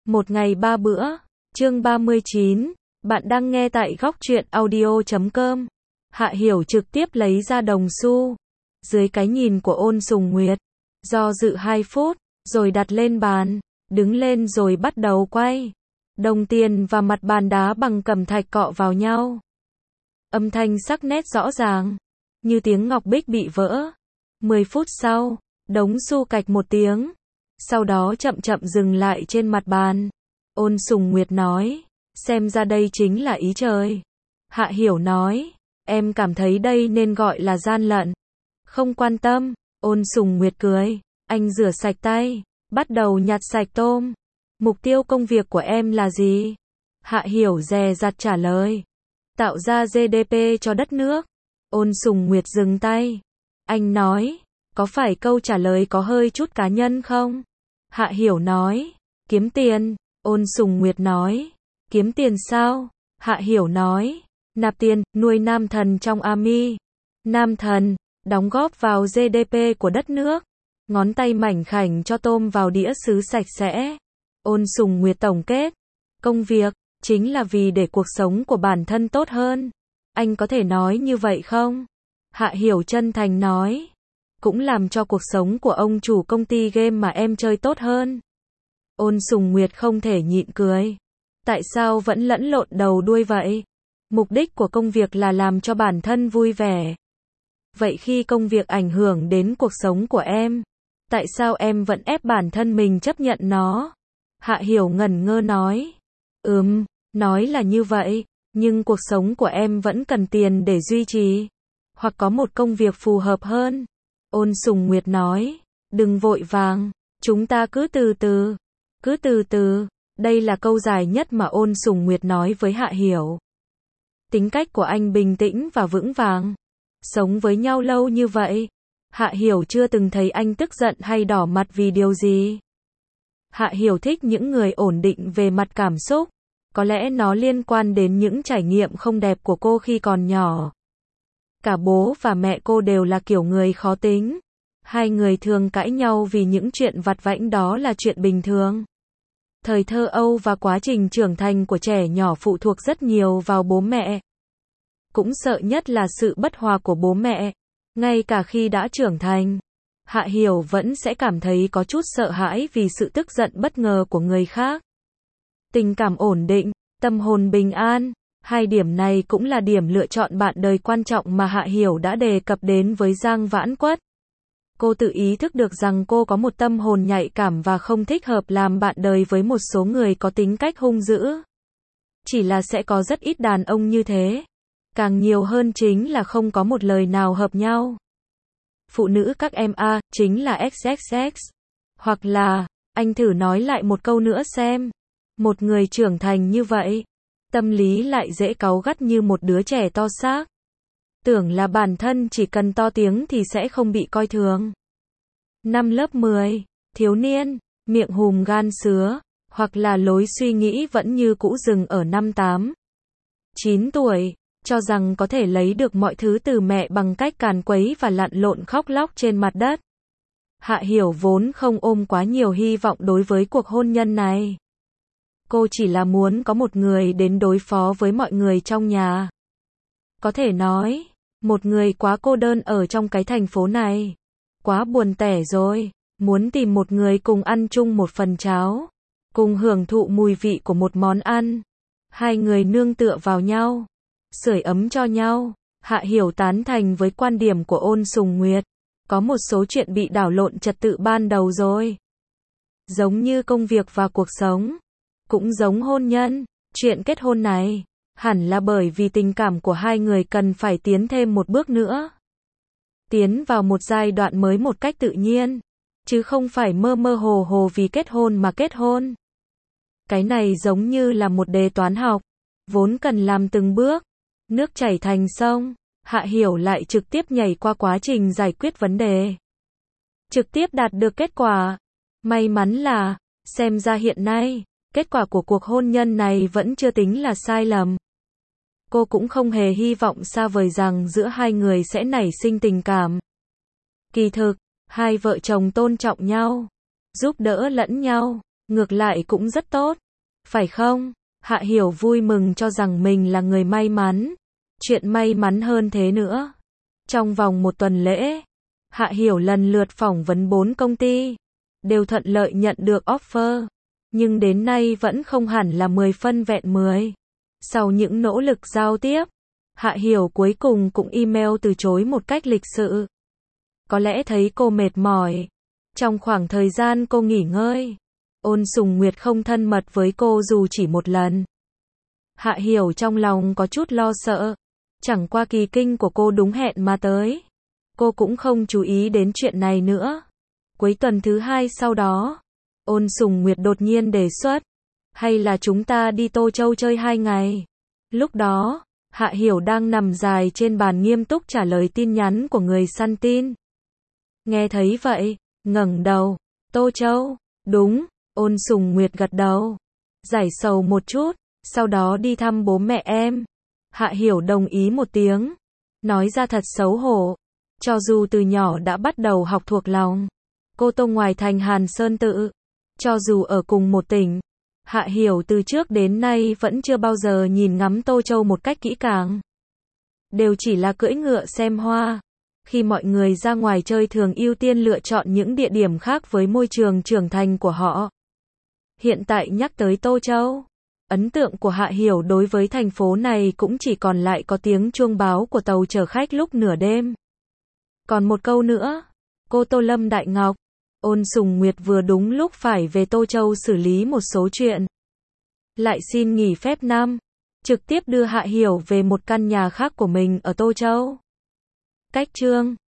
Một ngày ba bữa. Chương 39. Bạn đang nghe tại góc truyện audio.com. Hạ Hiểu trực tiếp lấy ra đồng xu. Dưới cái nhìn của Ôn Sùng Nguyệt. Do dự 2 phút, rồi đặt lên bàn. Đứng lên rồi bắt đầu quay. Đồng tiền và mặt bàn đá bằng cẩm thạch cọ vào nhau. Âm thanh sắc nét rõ ràng. Như tiếng ngọc bích bị vỡ. 10 phút sau, đống xu cạch một tiếng. Sau đó chậm chậm dừng lại trên mặt bàn. Ôn Sùng Nguyệt nói, xem ra đây chính là ý trời. Hạ Hiểu nói, em cảm thấy đây nên gọi là gian lận. Không quan tâm. Ôn Sùng Nguyệt cười, anh rửa sạch tay, bắt đầu nhặt sạch tôm. Mục tiêu công việc của em là gì? Hạ Hiểu dè dặt trả lời, tạo ra GDP cho đất nước. Ôn Sùng Nguyệt dừng tay. Anh nói, có phải câu trả lời có hơi chút cá nhân không? Hạ Hiểu nói, kiếm tiền. Ôn Sùng Nguyệt nói, kiếm tiền sao? Hạ Hiểu nói, nạp tiền, nuôi nam thần trong army. Nam thần, đóng góp vào GDP của đất nước. Ngón tay mảnh khảnh cho tôm vào đĩa sứ sạch sẽ. Ôn Sùng Nguyệt tổng kết, công việc, chính là vì để cuộc sống của bản thân tốt hơn. Anh có thể nói như vậy không? Hạ Hiểu chân thành nói, cũng làm cho cuộc sống của ông chủ công ty game mà em chơi tốt hơn. Ôn Sùng Nguyệt không thể nhịn cười. Tại sao vẫn lẫn lộn đầu đuôi vậy? Mục đích của công việc là làm cho bản thân vui vẻ. Vậy khi công việc ảnh hưởng đến cuộc sống của em, tại sao em vẫn ép bản thân mình chấp nhận nó? Hạ Hiểu ngẩn ngơ nói, nói là như vậy, nhưng cuộc sống của em vẫn cần tiền để duy trì. Hoặc có một công việc phù hợp hơn. Ôn Sùng Nguyệt nói, đừng vội vàng, chúng ta cứ từ từ. Cứ từ từ, đây là câu dài nhất mà Ôn Sùng Nguyệt nói với Hạ Hiểu. Tính cách của anh bình tĩnh và vững vàng. Sống với nhau lâu như vậy, Hạ Hiểu chưa từng thấy anh tức giận hay đỏ mặt vì điều gì. Hạ Hiểu thích những người ổn định về mặt cảm xúc. Có lẽ nó liên quan đến những trải nghiệm không đẹp của cô khi còn nhỏ. Cả bố và mẹ cô đều là kiểu người khó tính. Hai người thường cãi nhau vì những chuyện vặt vãnh, đó là chuyện bình thường. Thời thơ ấu và quá trình trưởng thành của trẻ nhỏ phụ thuộc rất nhiều vào bố mẹ. Cũng sợ nhất là sự bất hòa của bố mẹ. Ngay cả khi đã trưởng thành, Hạ Hiểu vẫn sẽ cảm thấy có chút sợ hãi vì sự tức giận bất ngờ của người khác. Tình cảm ổn định, tâm hồn bình an, hai điểm này cũng là điểm lựa chọn bạn đời quan trọng mà Hạ Hiểu đã đề cập đến với Giang Vãn Quất. Cô tự ý thức được rằng cô có một tâm hồn nhạy cảm và không thích hợp làm bạn đời với một số người có tính cách hung dữ. Chỉ là sẽ có rất ít đàn ông như thế. Càng nhiều hơn chính là không có một lời nào hợp nhau. Phụ nữ các em chính là XXX. Hoặc là, anh thử nói lại một câu nữa xem. Một người trưởng thành như vậy, tâm lý lại dễ cáu gắt như một đứa trẻ to xác. Tưởng là bản thân chỉ cần to tiếng thì sẽ không bị coi thường. Năm lớp 10, thiếu niên, miệng hùm gan sứa, hoặc là lối suy nghĩ vẫn như cũ dừng ở năm 8, 9 tuổi, cho rằng có thể lấy được mọi thứ từ mẹ bằng cách càn quấy và lặn lộn khóc lóc trên mặt đất. Hạ Hiểu vốn không ôm quá nhiều hy vọng đối với cuộc hôn nhân này. Cô chỉ là muốn có một người đến đối phó với mọi người trong nhà. Có thể nói, một người quá cô đơn ở trong cái thành phố này. Quá buồn tẻ rồi, muốn tìm một người cùng ăn chung một phần cháo, cùng hưởng thụ mùi vị của một món ăn. Hai người nương tựa vào nhau, sưởi ấm cho nhau. Hạ Hiểu tán thành với quan điểm của Ôn Sùng Nguyệt. Có một số chuyện bị đảo lộn trật tự ban đầu rồi. Giống như công việc và cuộc sống, cũng giống hôn nhân, chuyện kết hôn này, hẳn là bởi vì tình cảm của hai người cần phải tiến thêm một bước nữa. Tiến vào một giai đoạn mới một cách tự nhiên, chứ không phải mơ mơ hồ hồ vì kết hôn mà kết hôn. Cái này giống như là một đề toán học, vốn cần làm từng bước, nước chảy thành sông. Hạ Hiểu lại trực tiếp nhảy qua quá trình giải quyết vấn đề, trực tiếp đạt được kết quả. May mắn là, xem ra hiện nay, kết quả của cuộc hôn nhân này vẫn chưa tính là sai lầm. Cô cũng không hề hy vọng xa vời rằng giữa hai người sẽ nảy sinh tình cảm. Kỳ thực, hai vợ chồng tôn trọng nhau, giúp đỡ lẫn nhau, Ngược lại cũng rất tốt. Phải không? Hạ Hiểu vui mừng cho rằng mình là người may mắn. Chuyện may mắn hơn thế nữa. Trong vòng một tuần lễ, Hạ Hiểu lần lượt phỏng vấn 4 công ty, đều thuận lợi nhận được offer, nhưng đến nay vẫn không hẳn là 10 phân vẹn 10. Sau những nỗ lực giao tiếp, Hạ Hiểu cuối cùng cũng email từ chối một cách lịch sự. Có lẽ thấy cô mệt mỏi. Trong khoảng thời gian cô nghỉ ngơi, Ôn Sùng Nguyệt không thân mật với cô dù chỉ một lần. Hạ Hiểu trong lòng có chút lo sợ. Chẳng qua kỳ kinh của cô đúng hẹn mà tới. Cô cũng không chú ý đến chuyện này nữa. Cuối tuần thứ 2 sau đó, Ôn Sùng Nguyệt đột nhiên đề xuất. Hay là chúng ta đi Tô Châu chơi 2 ngày. Lúc đó, Hạ Hiểu đang nằm dài trên bàn nghiêm túc trả lời tin nhắn của người săn tin. Nghe thấy vậy, ngẩng đầu. Tô Châu, đúng. Ôn Sùng Nguyệt gật đầu. Giải sầu một chút, sau đó đi thăm bố mẹ em. Hạ Hiểu đồng ý một tiếng. Nói ra thật xấu hổ. Cho dù từ nhỏ đã bắt đầu học thuộc lòng. Cô Tô ngoài thành Hàn Sơn Tự. Cho dù ở cùng một tỉnh. Hạ Hiểu từ trước đến nay vẫn chưa bao giờ nhìn ngắm Tô Châu một cách kỹ càng. Đều chỉ là cưỡi ngựa xem hoa. Khi mọi người ra ngoài chơi thường ưu tiên lựa chọn những địa điểm khác với môi trường trưởng thành của họ. Hiện tại nhắc tới Tô Châu, ấn tượng của Hạ Hiểu đối với thành phố này cũng chỉ còn lại có tiếng chuông báo của tàu chở khách lúc nửa đêm. Còn một câu nữa, cô Tô Lâm Đại Ngọc, Ôn Sùng Nguyệt vừa đúng lúc phải về Tô Châu xử lý một số chuyện. Lại xin nghỉ phép năm, trực tiếp đưa Hạ Hiểu về một căn nhà khác của mình ở Tô Châu. Cách chương